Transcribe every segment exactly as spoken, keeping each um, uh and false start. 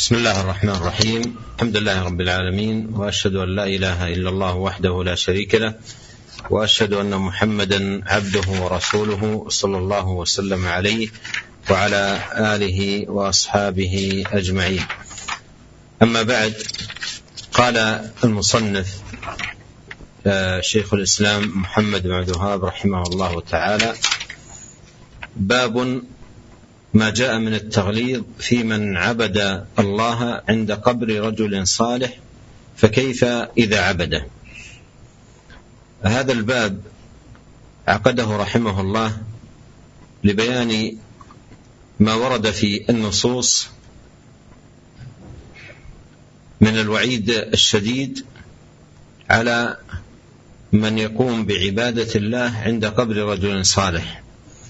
بسم الله الرحمن الرحيم. الحمد لله رب العالمين، وأشهد أن لا إله إلا الله وحده لا شريك له، وأشهد أن محمدا عبده ورسوله صلى الله وسلم عليه وعلى آله وأصحابه أجمعين. أما بعد، قال المصنف شيخ الإسلام محمد بن عبد الوهاب رحمه الله تعالى: باب ما جاء من التغليظ في من عبد الله عند قبر رجل صالح، فكيف إذا عبده؟ هذا الباب عقده رحمه الله لبيان ما ورد في النصوص من الوعيد الشديد على من يقوم بعبادة الله عند قبر رجل صالح،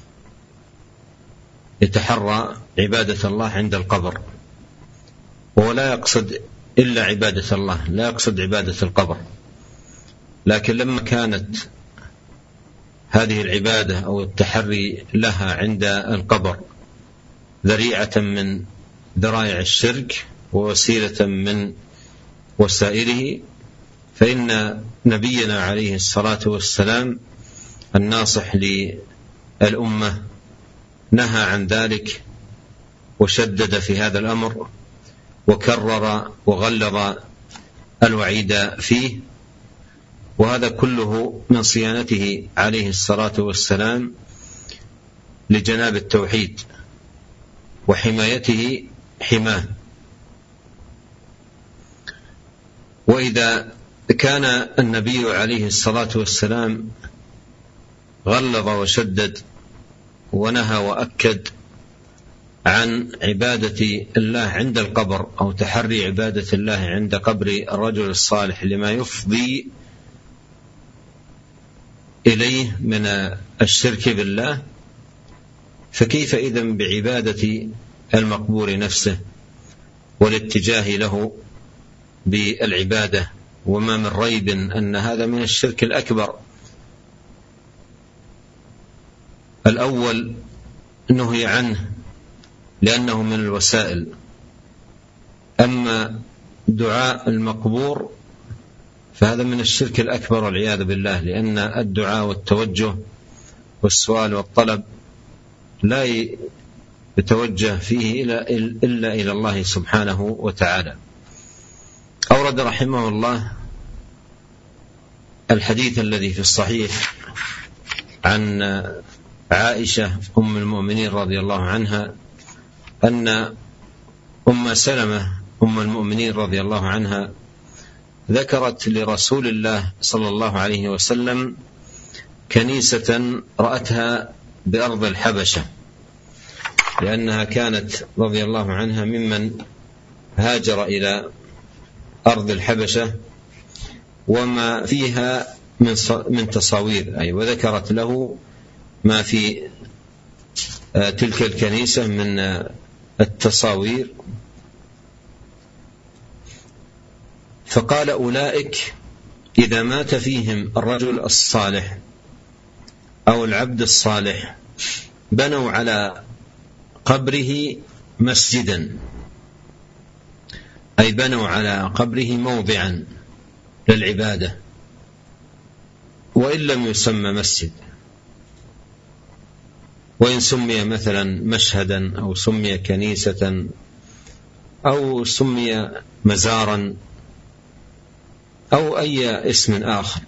يتحرى عبادة الله عند القبر، وهو لا يقصد إلا عبادة الله، لا يقصد عبادة القبر. لكن لما كانت هذه العبادة أو التحري لها عند القبر ذريعة من ذرائع الشرك ووسيلة من وسائله، فإن نبينا عليه الصلاة والسلام الناصح للأمة نهى عن ذلك وشدد في هذا الأمر وكرر وغلظ الوعيد فيه، وهذا كله من صيانته عليه الصلاة والسلام لجناب التوحيد وحمايته حماه. وإذا كان النبي عليه الصلاة والسلام غلظ وشدد ونهى وأكد عن عبادة الله عند القبر أو تحري عبادة الله عند قبر الرجل الصالح لما يفضي إليه من الشرك بالله، فكيف إذن بعبادة المقبور نفسه والاتجاه له بالعبادة؟ وما من ريب أن هذا من الشرك الأكبر. الأول نهي عنه لأنه من الوسائل، أما دعاء المقبور فهذا من الشرك الأكبر والعياذ بالله، لأن الدعاء والتوجه والسؤال والطلب لا يتوجه فيه إلا إلى الله سبحانه وتعالى. أورد رحمه الله الحديث الذي في الصحيح عن عائشة أم المؤمنين رضي الله عنها أن أم سلمة أم المؤمنين رضي الله عنها ذكرت لرسول الله صلى الله عليه وسلم كنيسة رأتها بأرض الحبشة، لأنها كانت رضي الله عنها ممن هاجر إلى أرض الحبشة وما فيها من تصاوير، أي وذكرت له ما في تلك الكنيسة من التصاوير، فقال: أولئك إذا مات فيهم الرجل الصالح أو العبد الصالح بنوا على قبره مسجدا، أي بنوا على قبره موضعا للعبادة، وإن لم يسمى مسجد، وإن سمي مثلا مشهدا أو سمي كنيسة أو سمي مزارا أو أي اسم آخر.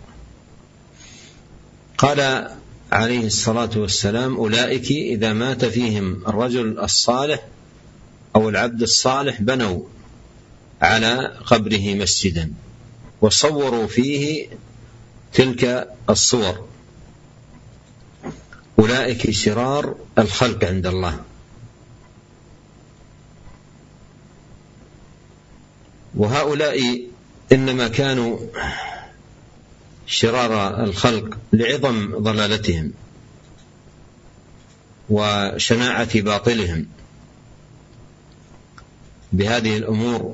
قال عليه الصلاة والسلام: أولئك إذا مات فيهم الرجل الصالح أو العبد الصالح بنوا على قبره مسجدا وصوروا فيه تلك الصور، أولئك شرار الخلق عند الله. وهؤلاء إنما كانوا شرار الخلق لعظم ضلالتهم وشناعة باطلهم بهذه الأمور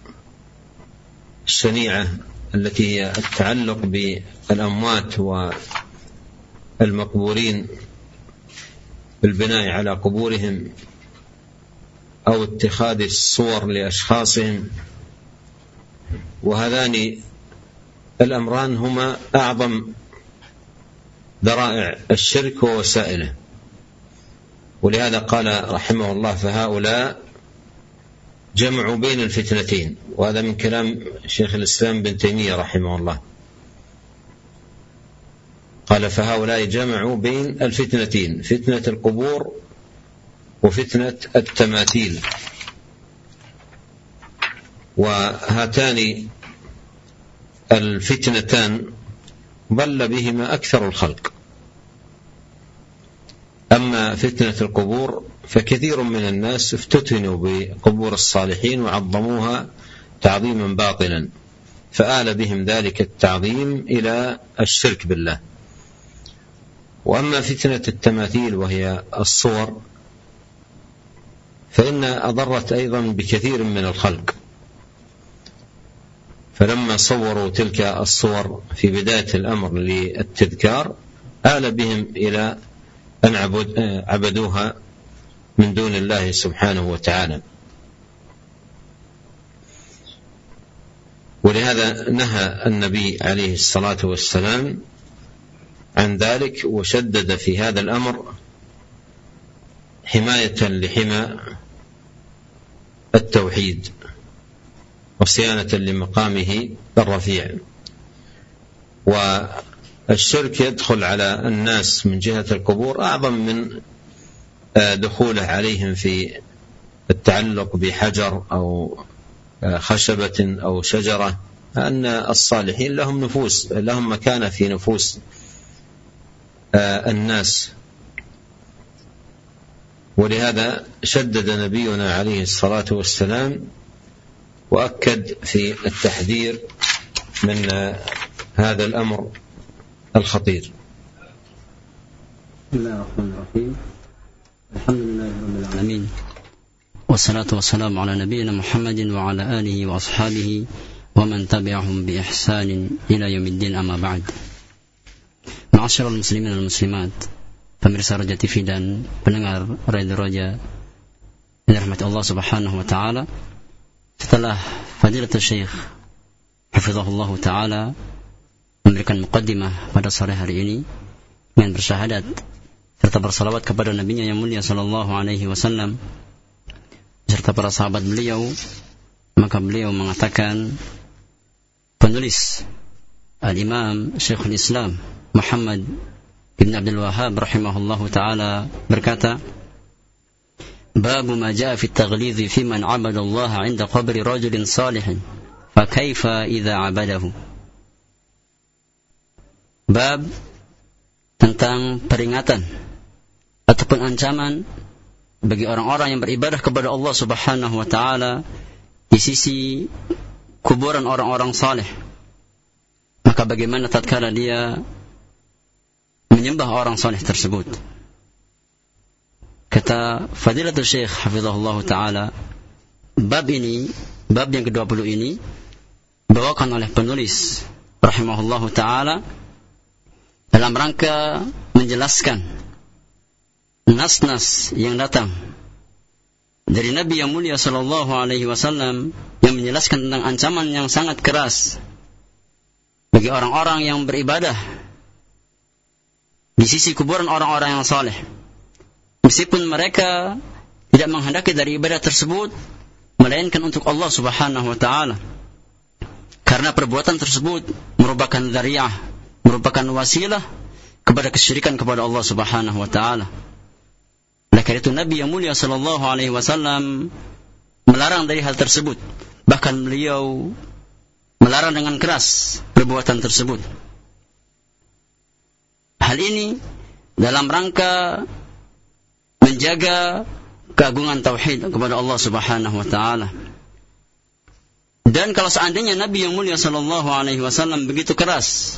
الشنيعة التي هي التعلق بالأموات والمقبورين بالبناء على قبورهم أو اتخاذ الصور لأشخاصهم، وهذان الأمران هما أعظم ذرائع الشرك ووسائله. ولهذا قال رحمه الله: فهؤلاء جمعوا بين الفتنتين. وهذا من كلام شيخ الإسلام بن تيمية رحمه الله، قال: فهؤلاء جمعوا بين الفتنتين، فتنة القبور وفتنة التماثيل. وهاتان الفتنتان ضل بهما أكثر الخلق. أما فتنة القبور فكثير من الناس افتتنوا بقبور الصالحين وعظموها تعظيما باطلا، فآل بهم ذلك التعظيم إلى الشرك بالله. وأما فتنة التماثيل وهي الصور فإن أضرت أيضا بكثير من الخلق، فلما صوروا تلك الصور في بداية الأمر للتذكار آل بهم إلى أن عبدوها من دون الله سبحانه وتعالى. ولهذا نهى النبي عليه الصلاة والسلام عن ذلك، وشدد في هذا الأمر حماية لحمى التوحيد وصيانة لمقامه الرفيع. والشرك يدخل على الناس من جهة القبور أعظم من دخوله عليهم في التعلق بحجر أو خشبة أو شجرة، أن الصالحين لهم نفوس، لهم مكانة في نفوس الناس. ولهذا شدد نبينا عليه الصلاة والسلام وأكد في التحذير من هذا الأمر الخطير. بسم الله الرحمن الرحيم. الحمد لله رب العالمين، والصلاة والسلام على نبينا محمد وعلى آله وأصحابه ومن تبعهم بإحسان إلى يوم الدين، أما بعد. Ma'asyiral muslimin wal muslimat, pemirsa Roja T V dan pendengar Radio Roja yang dirahmati Allah Subhanahu wa taala. Setelah Fadilatul Syekh hafizahullah taala memberikan muqaddimah pada sore hari ini dengan bersyahadat serta bersalawat kepada nabinya yang mulia sallallahu alaihi wasallam serta para sahabat beliau, maka beliau mengatakan, penulis Al-Imam Syekhul Islam Muhammad Ibn Abdul Wahhab rahimahullahu ta'ala berkata, Babu ma ja'a fi at-taghlidhi fi man 'abada Allah 'inda qabri rajulin salihin fa kaifa idza 'abadahu. Bab tentang peringatan ataupun ancaman bagi orang-orang yang beribadah kepada Allah Subhanahu wa taala di sisi kuburan orang-orang saleh. Maka bagaimana tatkala dia menyembah orang saleh tersebut? Kata Fadilatul Syekh hafizahullah taala, bab ini, bab yang kedua puluh ini dibawakan oleh penulis rahimahullah taala dalam rangka menjelaskan nas-nas yang datang dari Nabi yang mulia sallallahu alaihi wasallam yang menjelaskan tentang ancaman yang sangat keras bagi orang-orang yang beribadah di sisi kuburan orang-orang yang saleh, meskipun mereka tidak menghendaki dari ibadah tersebut melainkan untuk Allah Subhanahu wa taala, karena perbuatan tersebut merupakan dzari'ah, merupakan wasilah kepada kesyirikan kepada Allah Subhanahu wa taala. Oleh karena itu Nabi yang mulia sallallahu alaihi wasallam melarang dari hal tersebut, bahkan beliau melarang dengan keras perbuatan tersebut. Hal ini dalam rangka menjaga keagungan tauhid kepada Allah Subhanahu wa taala. Dan kalau seandainya Nabi yang mulia sallallahu alaihi wasallam begitu keras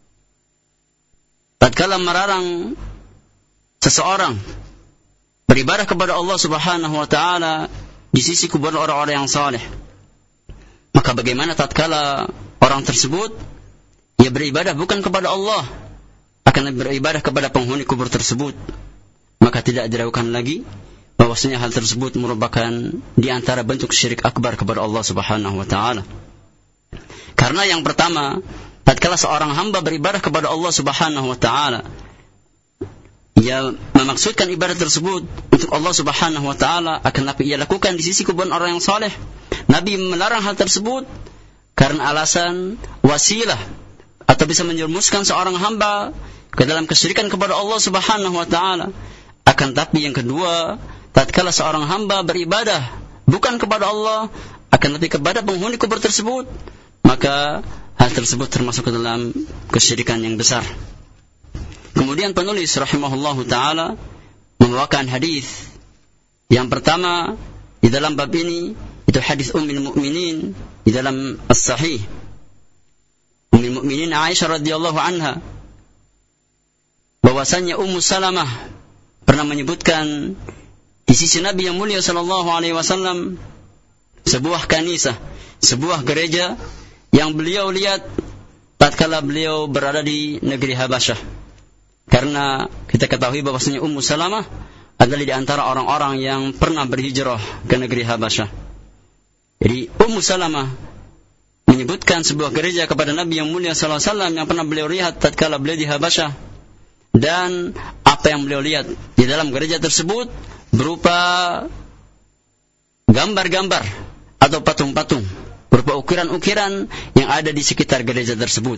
tatkala melarang seseorang beribadah kepada Allah Subhanahu wa taala di sisi kuburan orang-orang yang saleh, maka bagaimana tatkala orang tersebut ia beribadah bukan kepada Allah, akan beribadah kepada penghuni kubur tersebut? Maka tidak diragukan lagi bahwasanya hal tersebut merupakan di antara bentuk syirik akbar kepada Allah Subhanahu wa taala. Karena yang pertama, tatkala seorang hamba beribadah kepada Allah Subhanahu wa taala, ia memaksudkan ibadah tersebut untuk Allah Subhanahu wa taala, akan tapi ia lakukan di sisi kuburan orang yang saleh. Nabi melarang hal tersebut karena alasan wasilah atau bisa menjerumuskan seorang hamba ke dalam kesyirikan kepada Allah Subhanahu wa taala. Akan tapi yang kedua, tatkala seorang hamba beribadah bukan kepada Allah, akan tapi kepada penghuni kubur tersebut, maka hal tersebut termasuk ke dalam kesyirikan yang besar. Kemudian penulis rahimahullahu taala membawakan hadis yang pertama di dalam bab ini, itu hadis Ummul Mukminin di dalam As-Sahih. Ummul Mukminin Aisyah radhiyallahu anha, bahwasanya Ummu Salamah pernah menyebutkan di sisi Nabi yang mulia sallallahu alaihi wasallam sebuah kanisah, sebuah gereja yang beliau lihat tatkala beliau berada di negeri Habasyah. Karena kita ketahui bahwasanya Ummu Salamah adalah di antara orang-orang yang pernah berhijrah ke negeri Habasyah. Jadi Ummu Salamah menyebutkan sebuah gereja kepada Nabi yang mulia sallallahu alaihi wasallam yang pernah beliau lihat tatkala beliau di Habasyah. Dan apa yang beliau lihat di dalam gereja tersebut berupa gambar-gambar atau patung-patung, berupa ukiran-ukiran yang ada di sekitar gereja tersebut.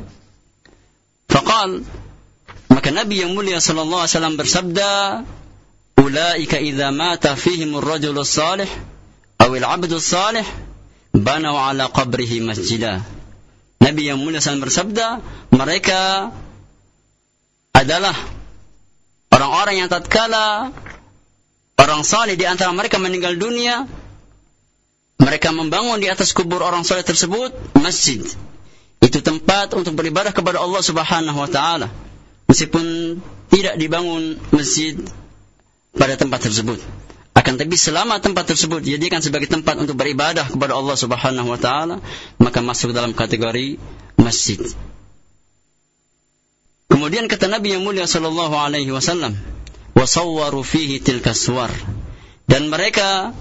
Faqal, maka Nabi yang mulia sallallahu alaihi wasallam bersabda, "Ulaika idza mata fihimur rajulus salih aw al-'abdus salih banaw 'ala qabrihi masjidah." Nabi yang mulia sallallahu alaihi wasallam bersabda, mereka adalah orang-orang yang tatkala orang saleh di antara mereka meninggal dunia, mereka membangun di atas kubur orang saleh tersebut masjid. Itu tempat untuk beribadah kepada Allah Subhanahu wa taala. Meskipun tidak dibangun masjid pada tempat tersebut, akan tapi selama tempat tersebut dijadikan sebagai tempat untuk beribadah kepada Allah Subhanahu wa taala, maka masuk dalam kategori masjid. Kemudian kata Nabi yang mulia sallallahu alaihi wasallam, "Wasawwaru fihi tilka suwar." Dan mereka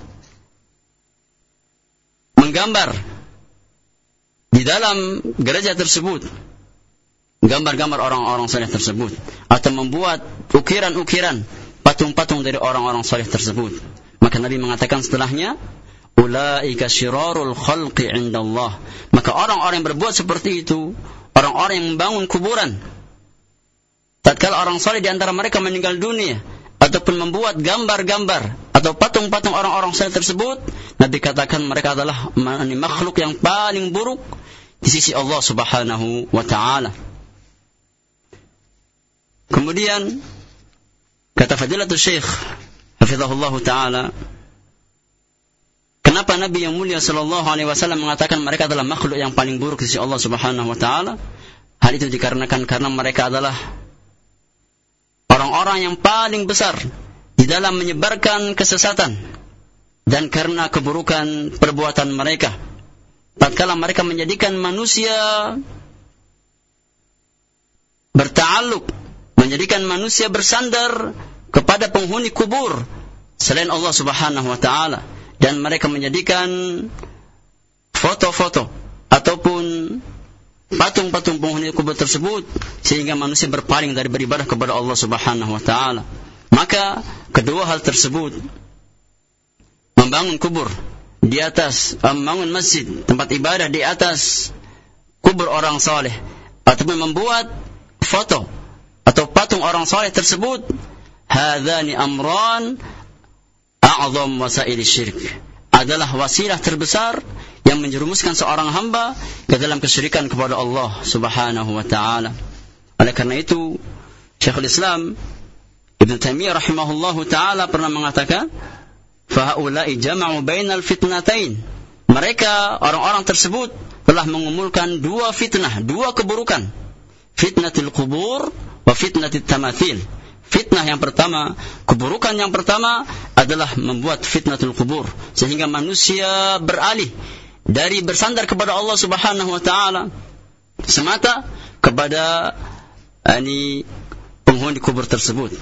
menggambar di dalam gereja tersebut gambar-gambar orang-orang saleh tersebut, atau membuat ukiran-ukiran patung-patung dari orang-orang saleh tersebut. Maka Nabi mengatakan setelahnya, "Ulaika syirarul khalqi 'indallah." Maka orang-orang yang berbuat seperti itu, orang-orang yang membangun kuburan tatkala orang saleh di antara mereka meninggal dunia, ataupun membuat gambar-gambar atau patung-patung orang-orang saleh tersebut, Nabi katakan mereka adalah makhluk yang paling buruk di sisi Allah Subhanahu wa taala. Kemudian kata Fadilatul Syekh hafizahullah taala, kenapa Nabi yang mulia sallallahu alaihi wasallam mengatakan mereka adalah makhluk yang paling buruk di sisi Allah Subhanahu wa taala? Hal itu dikarenakan karena mereka adalah orang-orang yang paling besar di dalam menyebarkan kesesatan, dan karena keburukan perbuatan mereka tatkala mereka menjadikan manusia berta'alluq, menjadikan manusia bersandar kepada penghuni kubur selain Allah Subhanahu wa taala, dan mereka menjadikan foto-foto ataupun patung-patung penghuni kubur tersebut sehingga manusia berpaling dari beribadah kepada Allah Subhanahu wa taala. Maka kedua hal tersebut, membangun kubur di atas, membangun masjid, tempat ibadah di atas kubur orang saleh, ataupun membuat foto atau patung orang saleh tersebut, hadzani amran a'zam wasail syirik, adalah wasilah terbesar yang menjerumuskan seorang hamba ke dalam kesyirikan kepada Allah Subhanahu wa taala. Oleh karena itu, Syekhul Islam Ibnu Taimiyah rahimahullahu taala pernah mengatakan, fa haula'i jama'u bainal fitnatain. Mereka orang-orang tersebut telah mengumpulkan dua fitnah, dua keburukan. Fitnatul qubur wa fitnatit tamathil. Fitnah yang pertama, keburukan yang pertama adalah membuat fitnatul qubur, sehingga manusia beralih dari bersandar kepada Allah Subhanahu wa taala semata kepada ani penghuni kubur tersebut.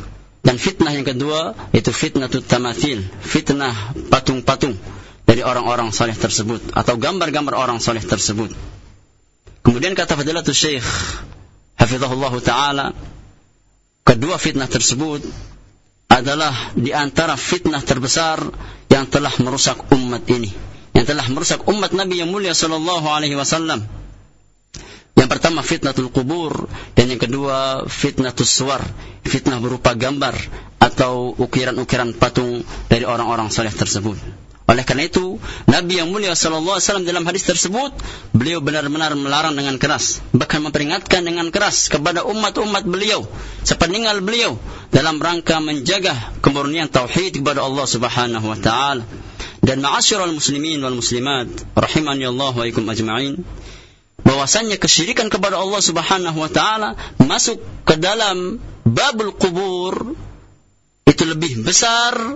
Dan fitnah yang kedua itu fitnatut tamathil, fitnah patung-patung dari orang-orang saleh tersebut atau gambar-gambar orang saleh tersebut. Kemudian kata Fadilatul Syekh hafizahullah taala, kedua fitnah tersebut adalah di antara fitnah terbesar yang telah merusak umat ini, yang telah merusak umat Nabi yang mulia sallallahu alaihi wasallam. Yang pertama fitnatul kubur, dan yang kedua fitnatus suwar, fitnah berupa gambar atau ukiran-ukiran patung dari orang-orang saleh tersebut. Oleh karena itu, Nabi yang mulia sallallahu alaihi wasallam dalam hadis tersebut, beliau benar-benar melarang dengan keras, bahkan memperingatkan dengan keras kepada umat-umat beliau sepeninggal beliau dalam rangka menjaga kemurnian tauhid kepada Allah Subhanahu wa taala. Dan ma'asyiral muslimin wal muslimat rahimani Allah wa ikum ajma'in, bahwasannya kesyirikan kepada Allah Subhanahu wa taala masuk ke dalam babul kubur itu lebih besar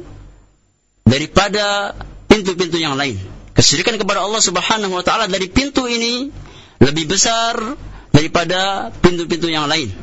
daripada pintu-pintu yang lain. Kesyirikan kepada Allah Subhanahu wa taala dari pintu ini lebih besar daripada pintu-pintu yang lain.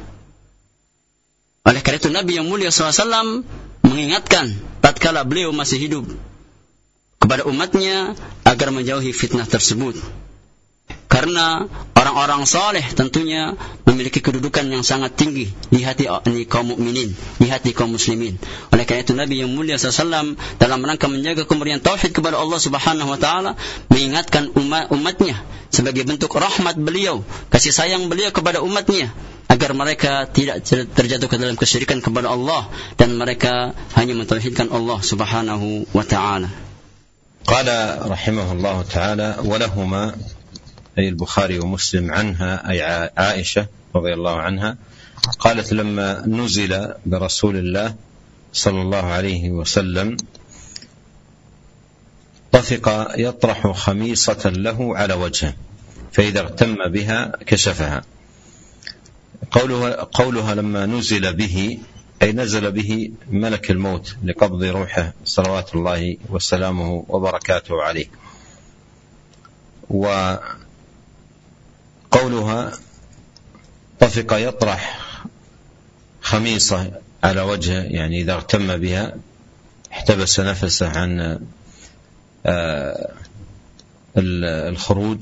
Oleh karena itu Nabi yang mulia sallallahu alaihi wasallam mengingatkan tatkala beliau masih hidup kepada umatnya agar menjauhi fitnah tersebut. Karena orang-orang saleh tentunya memiliki kedudukan yang sangat tinggi di hati kaum mukminin, di hati kaum muslimin. Oleh karena itu Nabi yang mulia sallallahu alaihi wasallam dalam rangka menjaga kemurnian tauhid kepada Allah Subhanahu wa taala mengingatkan umat, umatnya sebagai bentuk rahmat beliau, kasih sayang beliau kepada umatnya, agar mereka tidak terjatuh ke dalam kesyirikan kepada Allah dan mereka hanya mentauhidkan Allah Subhanahu wa taala. Qala rahimahullahu taala wa lahumā أي البخاري ومسلم عنها أي عائشة رضي الله عنها قالت لما نزل برسول الله صلى الله عليه وسلم طفق يطرح خميصة له على وجهه فإذا اغتم بها كشفها. قولها, قولها لما نزل به أي نزل به ملك الموت لقبض روحه صلوات الله وسلامه وبركاته عليه. و قولها طفق يطرح خميصة على وجهه يعني إذا اغتم بها احتبس نفسه عن الخروج،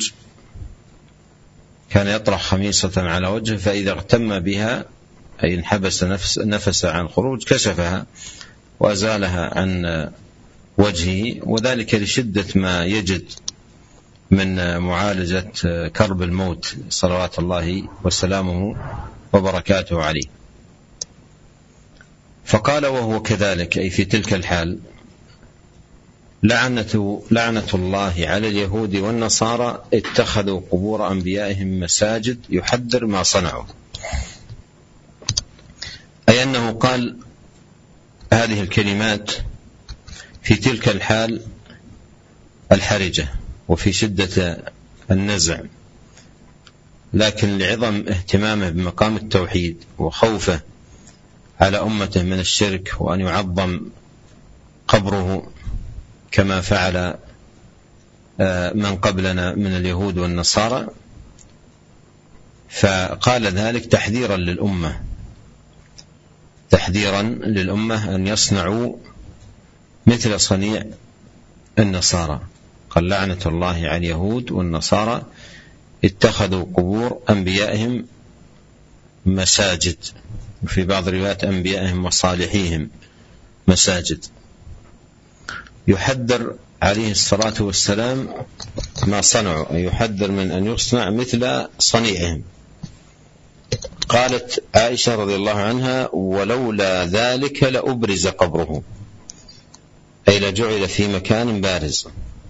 كان يطرح خميصة على وجهه فإذا اغتم بها أي انحبس نفس نفسه عن الخروج كشفها وأزالها عن وجهه، وذلك لشدة ما يجد من معالجة كرب الموت صلوات الله وسلامه وبركاته عليه. فقال وهو كذلك أي في تلك الحال لعنة, لعنة الله على اليهود والنصارى اتخذوا قبور أنبيائهم مساجد يحذر ما صنعوا، أي أنه قال هذه الكلمات في تلك الحال الحرجة وفي شدة النزع، لكن لعظم اهتمامه بمقام التوحيد وخوفه على أمته من الشرك وأن يعظم قبره كما فعل من قبلنا من اليهود والنصارى، فقال ذلك تحذيرا للأمة تحذيرا للأمة أن يصنعوا مثل صنيع النصارى. قال لعنة الله على اليهود والنصارى اتخذوا قبور أنبيائهم مساجد، وفي بعض الروايات أنبيائهم وصالحيهم مساجد. يحذر عليه الصلاة والسلام ما صنعوا، يحذر من أن يصنع مثل صنيعهم. قالت عائشة رضي الله عنها ولولا ذلك لأبرز قبره، أي لجعل في مكان بارز،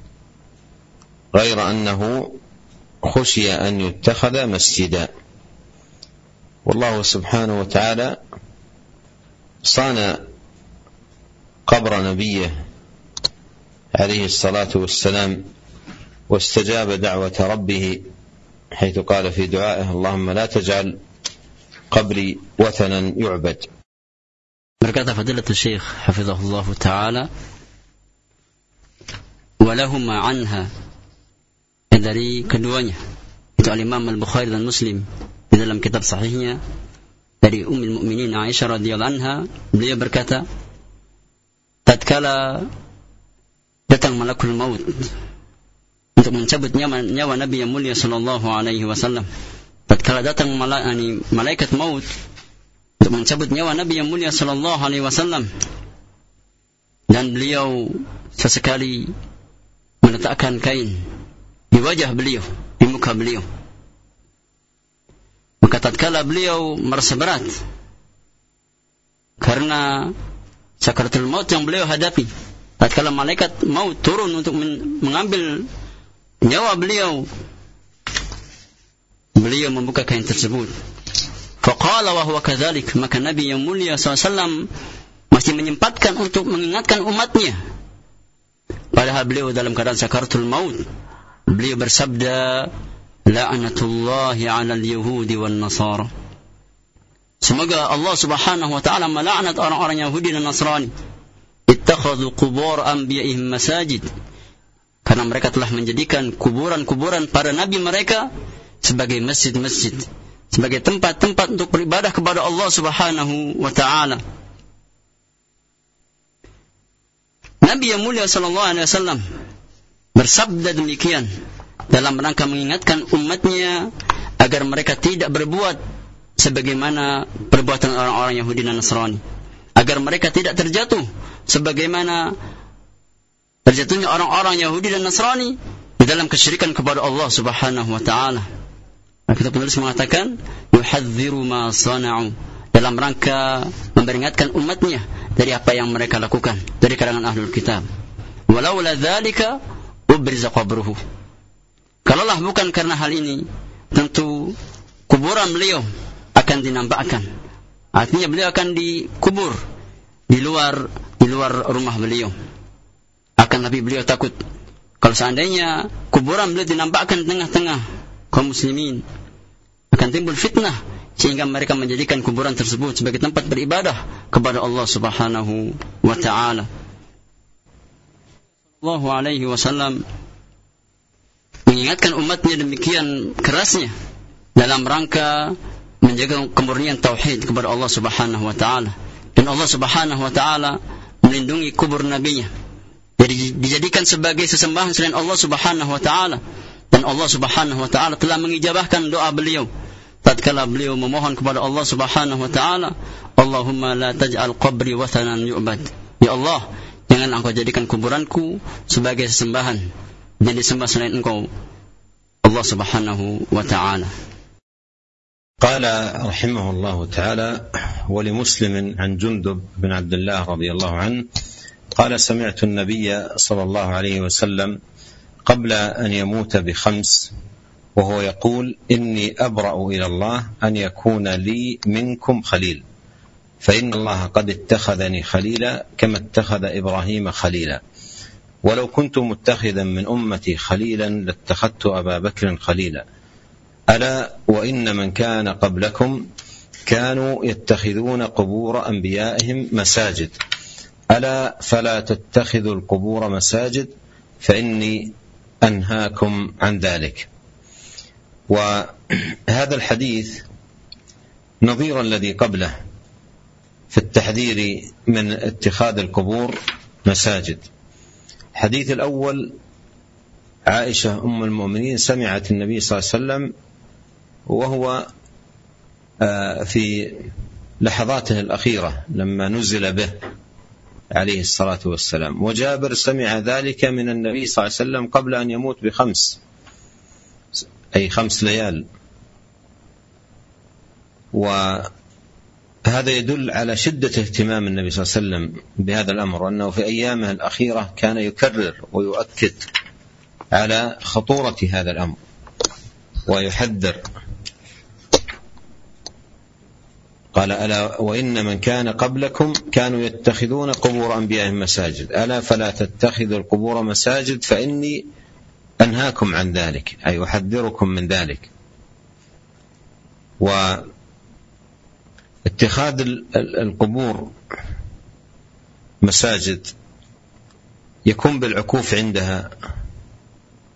غير أنه خشي أن يتخذ مسجدا. والله سبحانه وتعالى صان قبر نبيه عليه الصلاة والسلام واستجاب دعوة ربه حيث قال في دعائه اللهم لا تجعل قبري وثنا يعبد. Berkata Fadilatul Syekh hafizahullah taala, walahuma anha, dari keduanya, itu Al-Imam Al-Bukhari dan Muslim di dalam kitab sahihnya dari Ummul Mukminin Aisyah radhiyallahu anha, beliau berkata, tatkala datang malakul maut untuk mencabut nyawa, nyawa Nabi yang mulia sallallahu alaihi wasallam, tatkala datang malaikat maut untuk mencabut nyawa Nabi yang mulia sallallahu alaihi wasallam, dan beliau sesekali meletakkan kain di wajah beliau, di muka beliau. Maka tatkala beliau merasa berat karena sakaratul maut yang beliau hadapi, tatkala malaikat maut turun untuk mengambil nyawa beliau, beliau membuka kain tersebut. Faqala wa huwa kadzalik, maka Nabi yang mulia sallallahu alaihi wasallam masih menyempatkan untuk mengingatkan umatnya, padahal beliau dalam keadaan sakaratul maut. Beliau bersabda, la'natullahi 'alal yahudi wan nasara, semoga Allah Subhanahu wa taala melaknat orang-orang Yahudi dan Nasrani, ittakhadhu qubur anbiya'ihim masajid, karena mereka telah menjadikan kuburan-kuburan para nabi mereka sebagai masjid-masjid, sebagai tempat-tempat untuk beribadah kepada Allah Subhanahu wa taala. Nabi yang mulia sallallahu alaihi wasallam bersabda demikian dalam rangka mengingatkan umatnya agar mereka tidak berbuat sebagaimana perbuatan orang-orang Yahudi dan Nasrani, agar mereka tidak terjatuh sebagaimana terjatuhnya orang-orang Yahudi dan Nasrani di dalam kesyirikan kepada Allah Subhanahu wa taala. Maka penulis mengatakan yuhadziru ma sana'u, dalam rangka memperingatkan umatnya dari apa yang mereka lakukan dari kalangan ahlul kitab. Walaula dzalika ubriza qabruhu, kalaulah bukan karena hal ini, tentu kuburan beliau akan dinampakkan. Artinya beliau akan dikubur di luar di luar rumah beliau. Akan tapi beliau takut kalau seandainya kuburan beliau dinampakkan di tengah-tengah kaum muslimin, akan timbul fitnah sehingga mereka menjadikan kuburan tersebut sebagai tempat beribadah kepada Allah Subhanahu wa taala. Sallallahu alaihi wasallam mengingatkan umatnya demikian kerasnya dalam rangka menjaga kemurnian tauhid kepada Allah Subhanahu wa taala, dan Allah Subhanahu wa taala melindungi kubur nabinya dari dijadikan sebagai sesembahan selain Allah Subhanahu wa taala, dan Allah Subhanahu wa taala telah mengijabahkan doa beliau tatkala beliau memohon kepada Allah Subhanahu wa taala, Allahumma la taj'al qabri wathanan yu'bad, ya Allah, jangan engkau jadikan kuburanku sebagai sesembahan dan disembah selain engkau, Allah Subhanahu wa ta'ala. قال رحمه الله تعالى ولمسلم عن جندب بن عبد الله رضي الله عنه قال سمعت النبي صلى الله عليه وسلم قبل أن يموت بخمس وهو يقول إني أبرأ إلى الله أن يكون لي منكم خليل فإن الله قد اتخذني خليلا كما اتخذ إبراهيم خليلا ولو كنت متخذا من أمتي خليلا لاتخذت أبا بكر خليلا ألا وإن من كان قبلكم كانوا يتخذون قبور أنبيائهم مساجد ألا فلا تتخذوا القبور مساجد فإني أنهاكم عن ذلك. وهذا الحديث نظير الذي قبله في التحذير من اتخاذ القبور مساجد. الحديث الأول عائشة أم المؤمنين سمعت النبي صلى الله عليه وسلم وهو في لحظاته الأخيرة لما نزل به عليه الصلاة والسلام، وجابر سمع ذلك من النبي صلى الله عليه وسلم قبل أن يموت بخمس أي خمس ليال. وهذا يدل على شدة اهتمام النبي صلى الله عليه وسلم بهذا الأمر، وأنه في أيامه الأخيرة كان يكرر ويؤكد على خطورة هذا الأمر ويحذر. قال ألا وإن من كان قبلكم كانوا يتخذون قبور أنبيائهم مساجد ألا فلا تتخذوا القبور مساجد فإني أنهاكم عن ذلك أي أحذركم من ذلك. واتخاذ القبور مساجد يكون بالعكوف عندها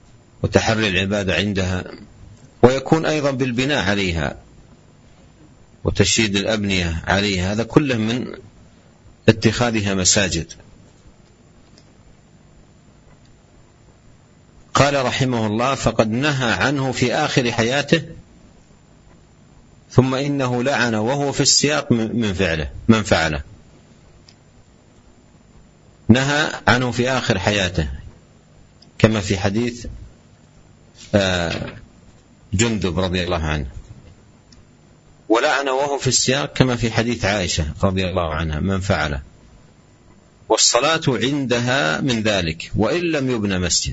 وتحري العبادة عندها، ويكون أيضا بالبناء عليها وتشييد الأبنية عليها، هذا كله من اتخاذها مساجد. قال رحمه الله: فقد نهى عنه في آخر حياته، ثم إنه لعن وهو في السياق من فعله من فعله. نهى عنه في آخر حياته كما في حديث جندب رضي الله عنه، ولعن وهو في السياق كما في حديث عائشة رضي الله عنها من فعله. والصلاة عندها من ذلك وإن لم يبنى مسجد.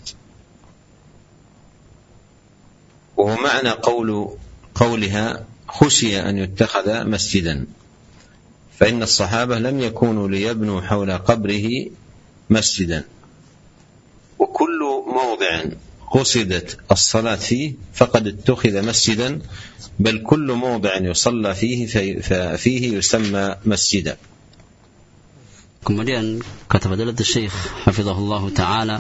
وهو معنى قول قولها: خشي أن يتخذ مسجدا، فإن الصحابة لم يكونوا ليبنوا حول قبره مسجدا، وكل موضع قصدت الصلاة فيه فقد اتخذ مسجدا، بل كل موضع يصلى فيه فيه يسمى مسجدا. Kemudian kata Fadilatul Syekh hafizahullah taala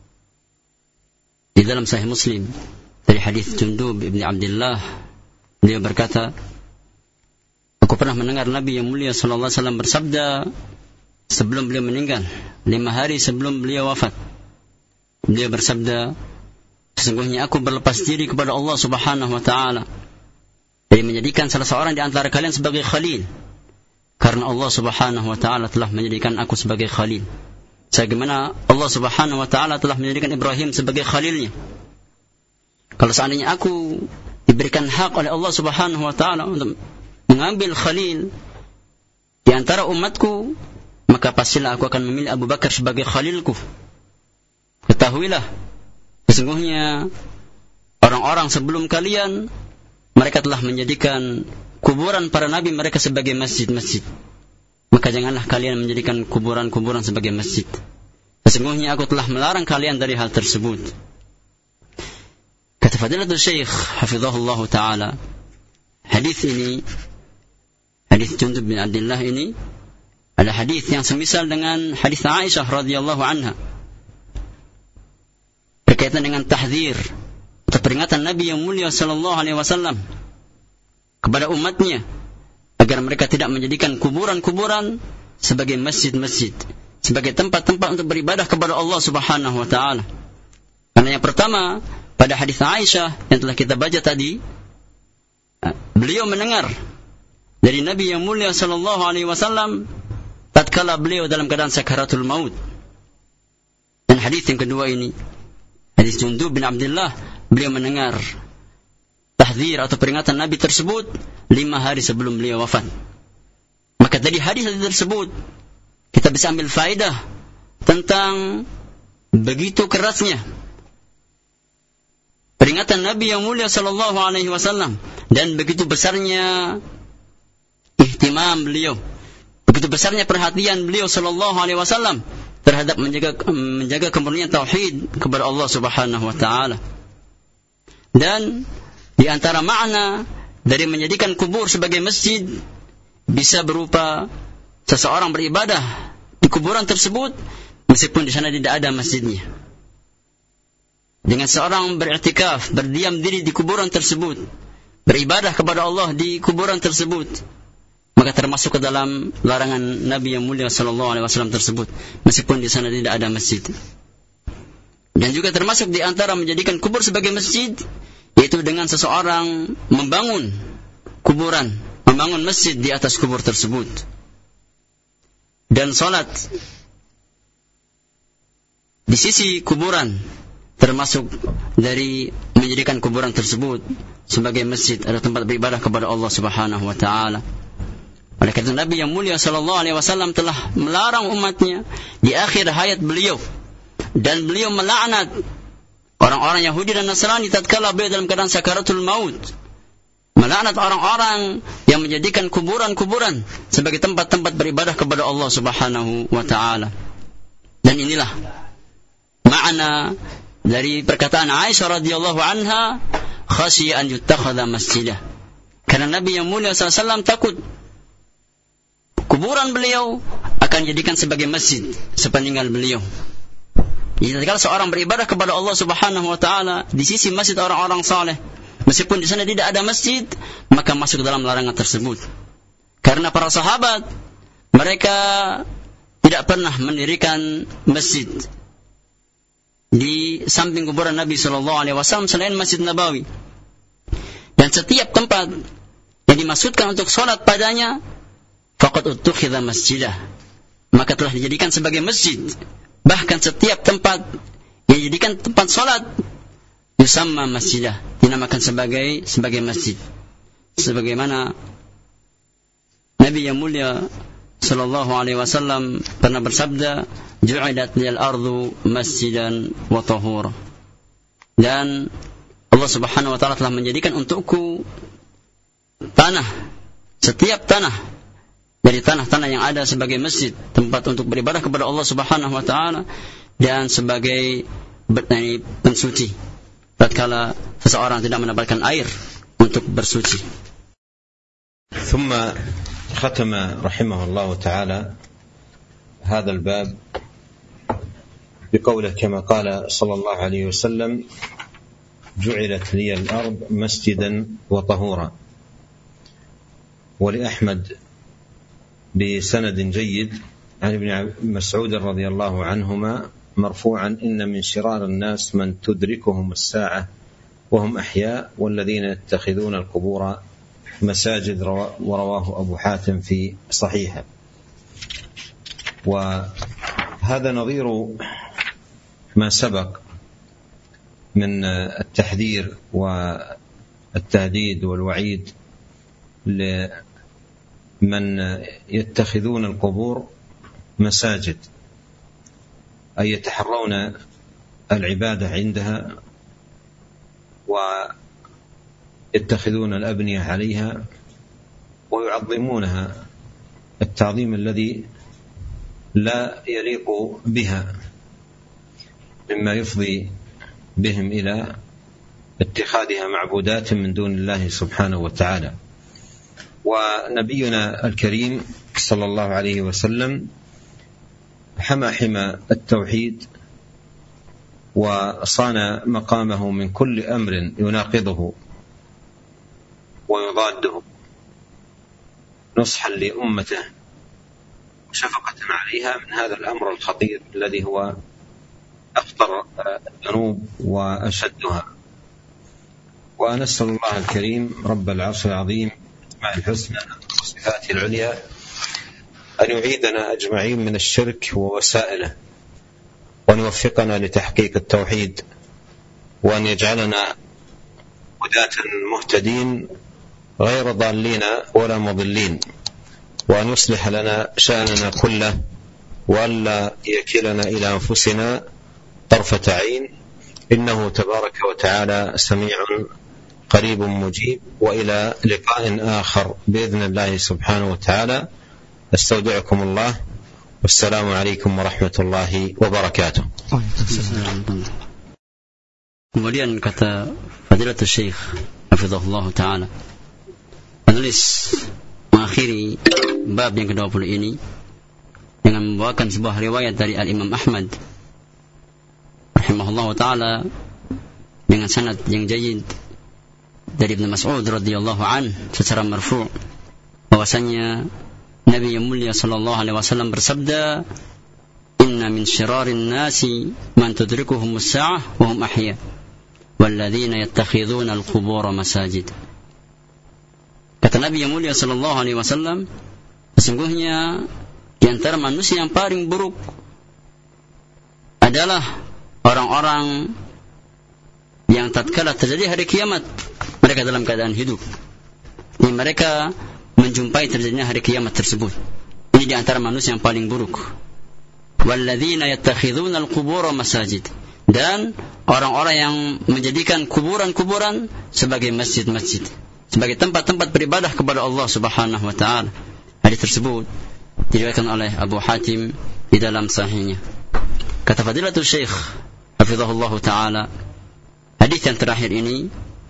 di dalam Sahih Muslim dari hadis Jundub ibn Abdullah, beliau berkata, aku pernah mendengar Nabi yang mulia sallallahu alaihi wasallam bersabda sebelum beliau meninggal, lima hari sebelum beliau wafat. Beliau bersabda, sesungguhnya aku berlepas diri kepada Allah Subhanahu wa taala dari menjadikan salah seorang di antara kalian sebagai khalil, karena Allah Subhanahu wa taala telah menjadikan aku sebagai khalil, sebagaimana Allah Subhanahu wa taala telah menjadikan Ibrahim sebagai khalilnya. Kalau seandainya aku diberikan hak oleh Allah Subhanahu wa taala untuk mengambil khalil di antara umatku, maka pastilah aku akan memilih Abu Bakar sebagai khalilku. Ketahuilah, sesungguhnya orang-orang sebelum kalian, mereka telah menjadikan kuburan para nabi mereka sebagai masjid-masjid. Maka janganlah kalian menjadikan kuburan-kuburan sebagai masjid. Sesungguhnya aku telah melarang kalian dari hal tersebut. Kata Fadilatul Syekh hafizahullah taala, hadis ini, hadis Jundub bin Abdullah ini adalah hadis yang semisal dengan hadis Aisyah radhiyallahu anha berkaitan dengan tahdzir atau peringatan Nabi yang mulia sallallahu alaihi wasallam kepada umatnya agar mereka tidak menjadikan kuburan-kuburan sebagai masjid-masjid, sebagai tempat-tempat untuk beribadah kepada Allah Subhanahu wa taala. Karena yang pertama, pada hadis Aisyah yang telah kita baca tadi, beliau mendengar dari Nabi yang mulia sallallahu alaihi wasallam tatkala beliau dalam keadaan sakaratul maut. Dan hadis yang kedua ini, hadis Jundub bin Abdullah, beliau mendengar tahdzir atau peringatan Nabi tersebut lima hari sebelum beliau wafat. Maka dari hadis tersebut kita bisa ambil faedah tentang begitu kerasnya peringatan Nabi yang mulia sallallahu alaihi wasallam dan begitu besarnya ihtimam beliau, begitu besarnya perhatian beliau sallallahu alaihi wasallam terhadap menjaga menjaga kemurnian tauhid kepada Allah Subhanahu wa taala. Dan di antara makna dari menjadikan kubur sebagai masjid bisa berupa seseorang beribadah di kuburan tersebut meskipun di sana tidak ada masjidnya. Dengan seorang beriktikaf, berdiam diri di kuburan tersebut, beribadah kepada Allah di kuburan tersebut, maka termasuk ke dalam larangan Nabi yang mulia sallallahu alaihi wasallam tersebut meskipun di sana tidak ada masjid. Dan juga termasuk di antara menjadikan kubur sebagai masjid, yaitu dengan seseorang membangun kuburan, membangun masjid di atas kubur tersebut. Dan salat di sisi kuburan termasuk dari menjadikan kuburan tersebut sebagai masjid atau tempat beribadah kepada Allah Subhanahu wa taala. Oleh karena Nabi yang mulia sallallahu alaihi wasallam telah melarang umatnya di akhir hayat beliau, dan beliau melaknat orang-orang Yahudi dan Nasrani tatkala beliau dalam keadaan sakaratul maut, melaknat orang-orang yang menjadikan kuburan-kuburan sebagai tempat-tempat beribadah kepada Allah Subhanahu wa taala. Dan inilah makna dari perkataan Aisyah radhiyallahu anha, khasyiya an yuttakhadha masjidah. Karena Nabi yang mulia sallallahu alaihi wasallam takut kuburan beliau akan dijadikan sebagai masjid sepeninggal beliau. Jadi kalau seorang beribadah kepada Allah Subhanahu wa taala di sisi masjid orang-orang saleh, Meskipun di sana tidak ada masjid, maka masuk dalam larangan tersebut. Karena para sahabat, mereka tidak pernah mendirikan masjid di samping kuburan Nabi Shallallahu Alaihi Wasallam selain Masjid Nabawi. Dan setiap tempat yang dimaksudkan untuk sholat padanya, faqad uttukhidha masjidah, maka telah dijadikan sebagai masjid. Bahkan setiap tempat yang dijadikan tempat sholat, yusamma masjidah, dinamakan sebagai sebagai masjid. Sebagaimana Nabi yang mulia sallallahu alaihi wasallam pernah bersabda, "Ju'ilat lil ardu masjidan wa tahura." Dan Allah Subhanahu wa taala telah menjadikan untukku tanah, setiap tanah dari tanah-tanah yang ada sebagai masjid, tempat untuk beribadah kepada Allah Subhanahu wa taala, dan sebagai pensuci tatkala seseorang tidak mendapatkan air untuk bersuci. ثم ختم رحمه الله تعالى هذا الباب بقوله كما قال صلى الله عليه وسلم: جعلت لي الأرض مسجدا وطهورا. ولأحمد بسند جيد عن ابن مسعود رضي الله عنهما مرفوعا: إن من شرار الناس من تدركهم الساعة وهم أحياء والذين يتخذون القبور مساجد، ورواه أبو حاتم في صحيحه. وهذا نظير ما سبق من التحذير والتهديد والوعيد لمن يتخذون القبور مساجد، أي يتحرون العبادة عندها ويتخذون الأبنية عليها ويعظمونها التعظيم الذي لا يليق بها، مما يفضي بهم إلى اتخاذها معبودات من دون الله سبحانه وتعالى. ونبينا الكريم صلى الله عليه وسلم حمى حمى التوحيد وصان مقامه من كل أمر يناقضه ويضاده، نصحا لأمته وشفقة عليها من هذا الأمر الخطير الذي هو أخطر الذنوب وأشدها. ونسأل الله الكريم رب العرش العظيم مع الحسنى والصفات العليا أن يعيدنا أجمعين من الشرك ووسائله، وأن يوفقنا لتحقيق التوحيد، وأن يجعلنا هداة مهتدين غير ضالين ولا مضلين، وأن يصلح لنا شأننا كله، وأن لا يكلنا إلى أنفسنا طرفة عين، إنه تبارك وتعالى سميع قريب مجيب. وإلى لقاء آخر بإذن الله سبحانه وتعالى، أستودعكم الله، والسلام عليكم ورحمة الله وبركاته. Kemudian kata Fadilatul Syekh hafizahullah ta'ala, penulis mengakhiri bab yang kedua puluh ini dengan membawakan sebuah riwayat dari Al-Imam Ahmad rahimahullah ta'ala dengan sanad yang jayyid dari Ibn Mas'ud radhiyallahu an secara marfu' bahwasanya Nabi yang mulia sallallahu alaihi wasallam bersabda, "Inna min syirarin nasi man tudrikuhum as-sa'ah wa hum ahya, walladzina yattakhidhuna al-qubur masajid." Kata Nabi yang mulia sallallahu alaihi wasallam, sesungguhnya di antara manusia yang paling buruk adalah orang-orang yang tatkala terjadi hari kiamat mereka dalam keadaan hidup. Ini mereka menjumpai terjadinya hari kiamat tersebut. Ini di antara manusia yang paling buruk. Walladzina yattakhidhuna al-qubur masajid, dan orang-orang yang menjadikan kuburan-kuburan sebagai masjid-masjid, sebagai tempat-tempat beribadah kepada Allah Subhanahu wa taala. Hadis tersebut diriwayatkan oleh Abu Hatim di dalam sahihnya. Kata Fadilatul Syekh hafizahullah taala, hadis yang terakhir ini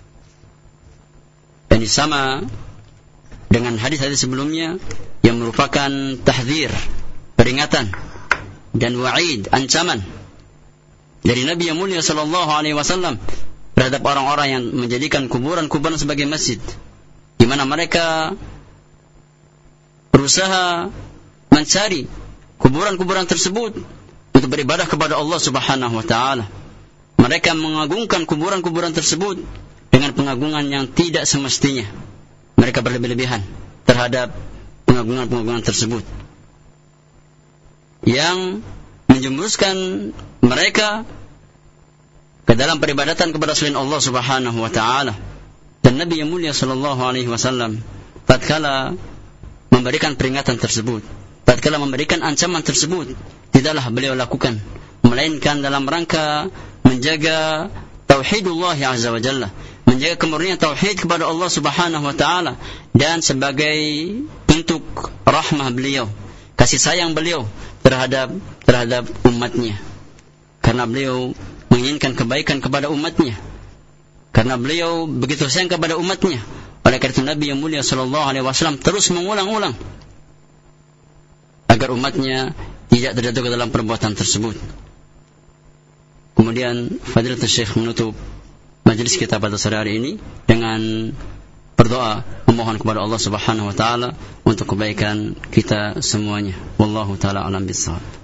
ini sama dengan hadis-hadis sebelumnya yang merupakan tahdzir, peringatan dan wa'id, ancaman dari Nabi yang mulia sallallahu alaihi wasallam terhadap orang-orang yang menjadikan kuburan-kuburan sebagai masjid, di mana mereka berusaha mencari kuburan-kuburan tersebut untuk beribadah kepada Allah Subhanahu wa taala. Mereka mengagungkan kuburan-kuburan tersebut dengan pengagungan yang tidak semestinya. Mereka berlebih-lebihan terhadap pengagungan-pengagungan tersebut, yang menjerumuskan mereka ke dalam peribadatan kepada selain Allah Subhanahu wa taala. Dan Nabi yang mulia sallallahu alaihi wasallam tatkala memberikan peringatan tersebut, tatkala memberikan ancaman tersebut, tidaklah beliau lakukan melainkan dalam rangka menjaga tauhidullah azza wa jalla, menjaga kemurnian tauhid kepada Allah Subhanahu wa taala, dan sebagai bentuk rahmah beliau, kasih sayang beliau terhadap terhadap umatnya, karena beliau menginginkan kebaikan kepada umatnya, karena beliau begitu sayang kepada umatnya. Oleh karena itu Nabi yang mulia sallallahu alaihi wasallam terus mengulang-ulang agar umatnya tidak terjatuh ke dalam perbuatan tersebut. Kemudian Fadilatul Syekh menutup majelis kita pada sore hari ini dengan berdoa memohon kepada Allah Subhanahu wa taala untuk kebaikan kita semuanya. Wallahu taala alam bissawab.